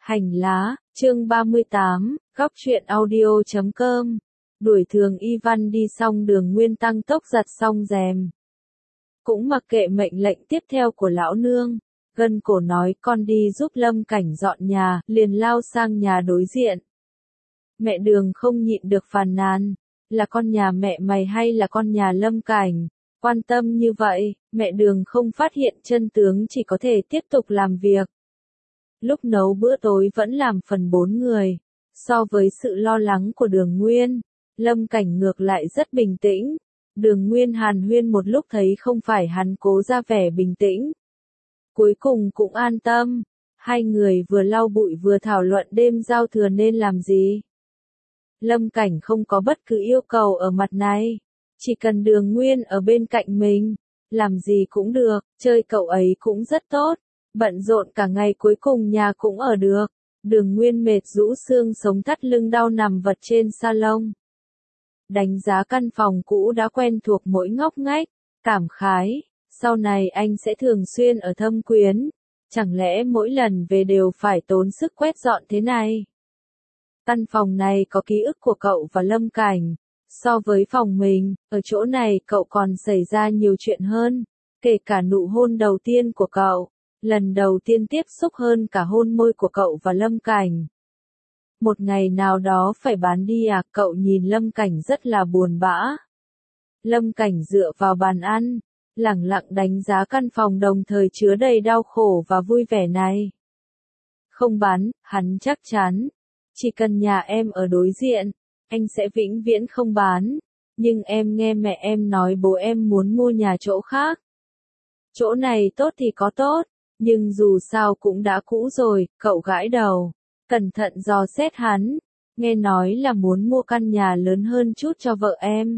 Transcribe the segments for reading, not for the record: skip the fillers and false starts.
Hành lá, chương 38, góc truyện audio.com. Đuổi Thường Y Văn đi xong Đường Nguyên tăng tốc giặt xong rèm. Cũng mặc kệ mệnh lệnh tiếp theo của lão nương, gân cổ nói con đi giúp Lâm Cảnh dọn nhà, liền lao sang nhà đối diện. Mẹ Đường không nhịn được phàn nàn, là con nhà mẹ mày hay là con nhà Lâm Cảnh? Quan tâm như vậy, mẹ Đường không phát hiện chân tướng chỉ có thể tiếp tục làm việc. Lúc nấu bữa tối vẫn làm phần 4 người. So với sự lo lắng của Đường Nguyên, Lâm Cảnh ngược lại rất bình tĩnh. Đường Nguyên hàn huyên một lúc thấy không phải hắn cố ra vẻ bình tĩnh. Cuối cùng cũng an tâm. Hai người vừa lau bụi vừa thảo luận đêm giao thừa nên làm gì. Lâm Cảnh không có bất cứ yêu cầu ở mặt này. Chỉ cần Đường Nguyên ở bên cạnh mình, làm gì cũng được, chơi cậu ấy cũng rất tốt. Bận rộn cả ngày cuối cùng nhà cũng ở được. Đường Nguyên mệt rũ xương sống thắt lưng đau nằm vật trên salon. Đánh giá căn phòng cũ đã quen thuộc mỗi ngóc ngách, cảm khái, sau này anh sẽ thường xuyên ở Thâm Quyến, chẳng lẽ mỗi lần về đều phải tốn sức quét dọn thế này? Căn phòng này có ký ức của cậu và Lâm Cảnh, so với phòng mình, ở chỗ này cậu còn xảy ra nhiều chuyện hơn, kể cả nụ hôn đầu tiên của cậu. Lần đầu tiên tiếp xúc hơn cả hôn môi của cậu và Lâm Cảnh. Một ngày nào đó phải bán đi à? Cậu nhìn Lâm Cảnh rất là buồn bã. Lâm Cảnh dựa vào bàn ăn, lẳng lặng đánh giá căn phòng đồng thời chứa đầy đau khổ và vui vẻ này. Không bán, hắn chắc chắn. Chỉ cần nhà em ở đối diện, anh sẽ vĩnh viễn không bán. Nhưng em nghe mẹ em nói bố em muốn mua nhà chỗ khác. Chỗ này tốt thì có tốt. Nhưng dù sao cũng đã cũ rồi, cậu gãi đầu, cẩn thận dò xét hắn, nghe nói là muốn mua căn nhà lớn hơn chút cho vợ em.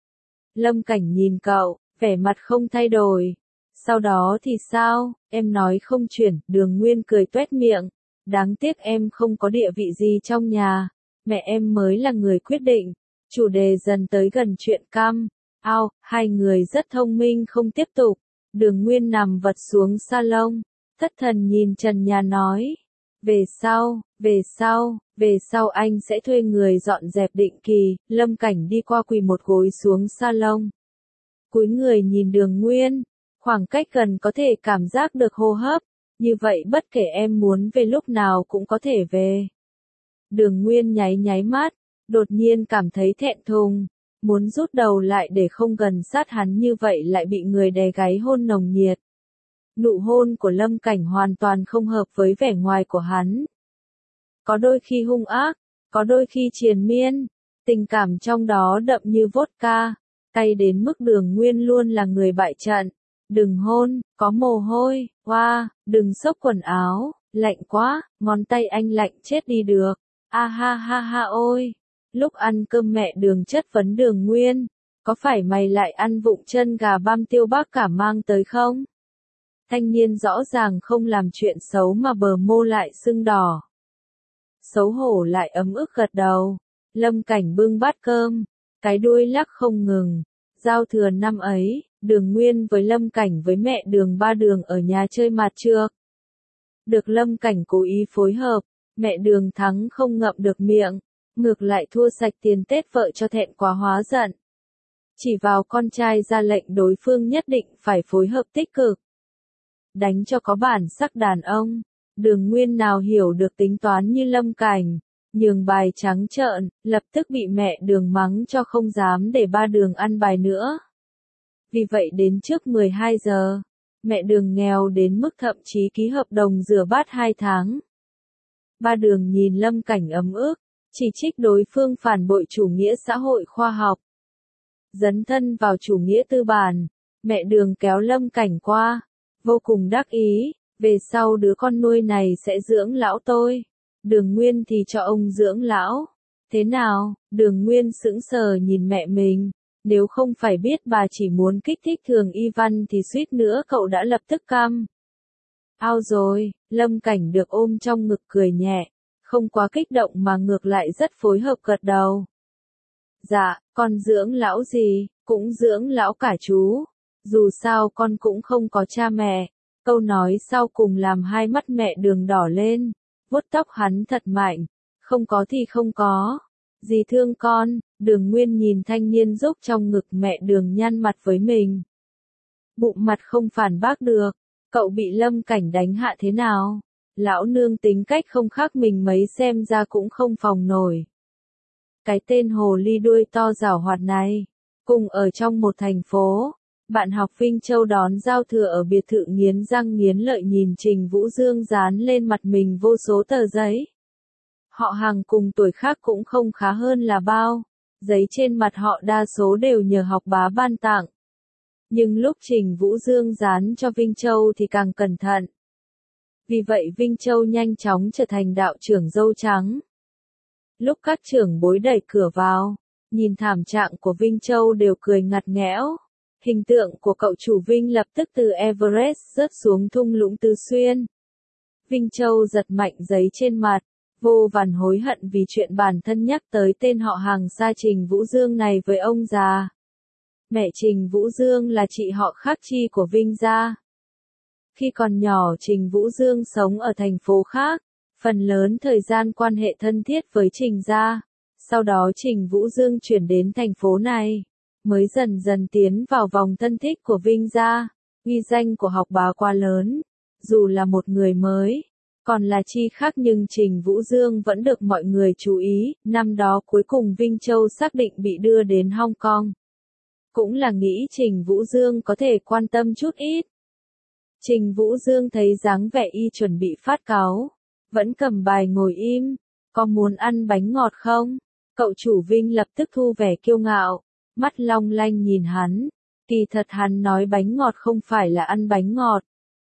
Lâm Cảnh nhìn cậu, vẻ mặt không thay đổi. Sau đó thì sao, em nói không chuyển, Đường Nguyên cười toét miệng. Đáng tiếc em không có địa vị gì trong nhà, mẹ em mới là người quyết định. Chủ đề dần tới gần chuyện cam, ao, hai người rất thông minh không tiếp tục. Đường Nguyên nằm vật xuống salon. Thất thần nhìn trần nhà nói, về sau anh sẽ thuê người dọn dẹp định kỳ. Lâm Cảnh đi qua quỳ một gối xuống salon. Cúi người nhìn Đường Nguyên, khoảng cách gần có thể cảm giác được hô hấp, như vậy bất kể em muốn về lúc nào cũng có thể về. Đường Nguyên nháy mắt, đột nhiên cảm thấy thẹn thùng, muốn rút đầu lại để không gần sát hắn như vậy lại bị người đè gáy hôn nồng nhiệt. Nụ hôn của Lâm Cảnh hoàn toàn không hợp với vẻ ngoài của hắn. Có đôi khi hung ác, có đôi khi triền miên, tình cảm trong đó đậm như vodka, cay đến mức Đường Nguyên luôn là người bại trận. Đừng hôn, có mồ hôi, đừng xốc quần áo, lạnh quá, ngón tay anh lạnh chết đi được. A ha ha ha ôi, lúc ăn cơm mẹ Đường chất vấn Đường Nguyên, có phải mày lại ăn vụng chân gà băm tiêu bác cả mang tới không? Thanh niên rõ ràng không làm chuyện xấu mà bờ mô lại sưng đỏ. Xấu hổ lại ấm ức gật đầu. Lâm Cảnh bưng bát cơm, cái đuôi lắc không ngừng. Giao thừa năm ấy, Đường Nguyên với Lâm Cảnh với mẹ Đường ba Đường ở nhà chơi mạt trược. Được Lâm Cảnh cố ý phối hợp, mẹ Đường thắng không ngậm được miệng, ngược lại thua sạch tiền Tết vợ cho thẹn quá hóa giận. Chỉ vào con trai ra lệnh đối phương nhất định phải phối hợp tích cực. Đánh cho có bản sắc đàn ông. Đường Nguyên nào hiểu được tính toán như Lâm Cảnh, nhường bài trắng trợn, lập tức bị mẹ Đường mắng cho không dám để ba Đường ăn bài nữa. Vì vậy đến trước 12 giờ, mẹ Đường nghèo đến mức thậm chí ký hợp đồng rửa bát 2 tháng. Ba Đường nhìn Lâm Cảnh ấm ức, chỉ trích đối phương phản bội chủ nghĩa xã hội khoa học. Dấn thân vào chủ nghĩa tư bản, mẹ Đường kéo Lâm Cảnh qua. Vô cùng đắc ý, về sau đứa con nuôi này sẽ dưỡng lão tôi. Đường Nguyên thì cho ông dưỡng lão. Thế nào? Đường Nguyên sững sờ nhìn mẹ mình. Nếu không phải biết bà chỉ muốn kích thích Thường Y Văn thì suýt nữa cậu đã lập tức căm. Ao rồi, Lâm Cảnh được ôm trong ngực cười nhẹ. Không quá kích động mà ngược lại rất phối hợp gật đầu. Dạ, con dưỡng lão gì, cũng dưỡng lão cả chú. Dù sao con cũng không có cha mẹ. Câu nói sau cùng làm hai mắt mẹ Đường đỏ lên. vuốt tóc hắn thật mạnh. Không có thì không có. Dì thương con, Đường Nguyên nhìn thanh niên rúc trong ngực mẹ Đường nhăn mặt với mình. Bụng mặt không phản bác được, cậu bị Lâm Cảnh đánh hạ thế nào? Lão nương tính cách không khác mình mấy xem ra cũng không phòng nổi. Cái tên hồ ly đuôi to giảo hoạt này, cùng ở trong một thành phố, bạn học Vinh Châu đón giao thừa ở biệt thự nghiến răng nghiến lợi nhìn Trình Vũ Dương dán lên mặt mình vô số tờ giấy. Họ hàng cùng tuổi khác cũng không khá hơn là bao, giấy trên mặt họ đa số đều nhờ học bá ban tặng. Nhưng lúc Trình Vũ Dương dán cho Vinh Châu thì càng cẩn thận. Vì vậy Vinh Châu nhanh chóng trở thành đạo trưởng dâu trắng. Lúc các trưởng bối đẩy cửa vào, nhìn thảm trạng của Vinh Châu đều cười ngặt nghẽo. Hình tượng của cậu chủ Vinh lập tức từ Everest rớt xuống thung lũng Tứ Xuyên. Vinh Châu giật mạnh giấy trên mặt, vô vàn hối hận vì chuyện bản thân nhắc tới tên họ hàng xa Trình Vũ Dương này với ông già. Mẹ Trình Vũ Dương là chị họ khác chi của Vinh gia. Khi còn nhỏ Trình Vũ Dương sống ở thành phố khác, phần lớn thời gian quan hệ thân thiết với Trình gia. Sau đó Trình Vũ Dương chuyển đến thành phố này, mới dần dần tiến vào vòng thân thích của Vinh gia. Uy danh của học bá quá lớn, dù là một người mới, còn là chi khác nhưng Trình Vũ Dương vẫn được mọi người chú ý. Năm đó cuối cùng Vinh Châu xác định bị đưa đến Hong Kong. Cũng là nghĩ Trình Vũ Dương có thể quan tâm chút ít. Trình Vũ Dương thấy dáng vẻ y chuẩn bị phát cáu, vẫn cầm bài ngồi im. Có muốn ăn bánh ngọt không? Cậu chủ Vinh lập tức thu vẻ kiêu ngạo, mắt long lanh nhìn hắn. Kỳ thật hắn nói bánh ngọt không phải là ăn bánh ngọt.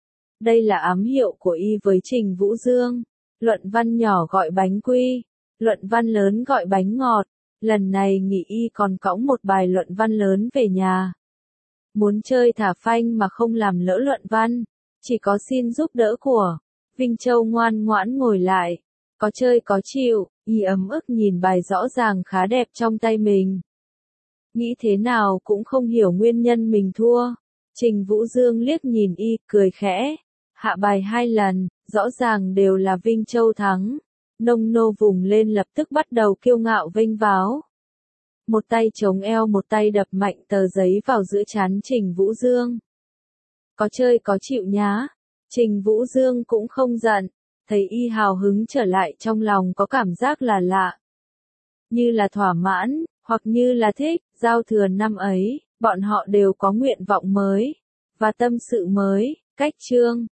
Đây là ám hiệu của y với Trình Vũ Dương. Luận văn nhỏ gọi bánh quy, luận văn lớn gọi bánh ngọt. Lần này nghỉ y còn cõng một bài luận văn lớn về nhà. Muốn chơi thả phanh mà không làm lỡ luận văn, chỉ có xin giúp đỡ của. Vinh Châu ngoan ngoãn ngồi lại, có chơi có chịu, y ấm ức nhìn bài rõ ràng khá đẹp trong tay mình. Nghĩ thế nào cũng không hiểu nguyên nhân mình thua. Trình Vũ Dương liếc nhìn y, cười khẽ. Hạ bài 2 lần, rõ ràng đều là Vinh Châu thắng. Nông nô vùng lên lập tức bắt đầu kiêu ngạo vênh váo. Một tay chống eo một tay đập mạnh tờ giấy vào giữa trán Trình Vũ Dương. Có chơi có chịu nhá. Trình Vũ Dương cũng không giận, thấy y hào hứng trở lại trong lòng có cảm giác là lạ. Như là thỏa mãn, hoặc như là thích. Giao thừa năm ấy, bọn họ đều có nguyện vọng mới, và tâm sự mới. Cách chương